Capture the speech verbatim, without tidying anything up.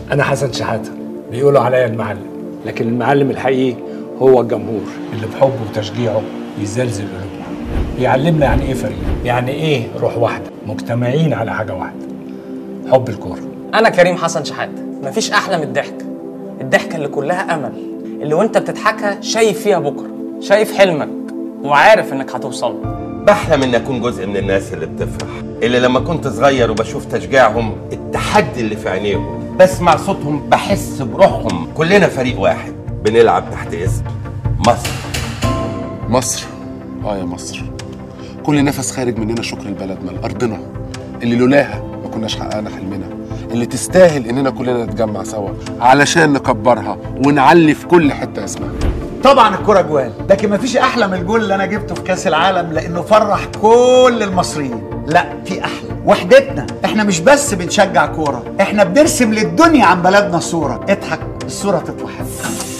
أنا حسن شحاتة، بيقولوا عليا المعلم، لكن المعلم الحقيقي هو الجمهور اللي بحبه وتشجيعه يزلزل قلوبنا. بيعلمنا يعني إيه فريق، يعني إيه روح واحدة، مجتمعين على حاجة واحدة، حب الكورة. أنا كريم حسن شحاتة، مفيش أحلى من الضحكة، الضحكة اللي كلها أمل، اللي وأنت بتضحكها شايف فيها بكرة، شايف حلمك وعارف إنك هتوصل. بحلم إن أكون جزء من الناس اللي بتفرح، اللي لما كنت صغير وبشوف تشجيعهم، التحدي اللي في عينيهم، بسمع صوتهم بحس بروحهم. كلنا فريق واحد بنلعب تحت اسم مصر. مصر، اه يا مصر، كل نفس خارج مننا شكر لبلدنا لأرضنا اللي لولاها ما كناش حققنا حلمنا، اللي تستاهل اننا كلنا نتجمع سوا علشان نكبرها ونعلي في كل حته اسمها. طبعا الكرة جوال، لكن مفيش احلى من الجول اللي انا جبته في كاس العالم، لانه فرح كل المصريين. لا، في احلى، وحدتنا. احنا مش بس بنشجع كوره، احنا بنرسم للدنيا عن بلدنا صوره. اضحك الصوره تطلع حلوه.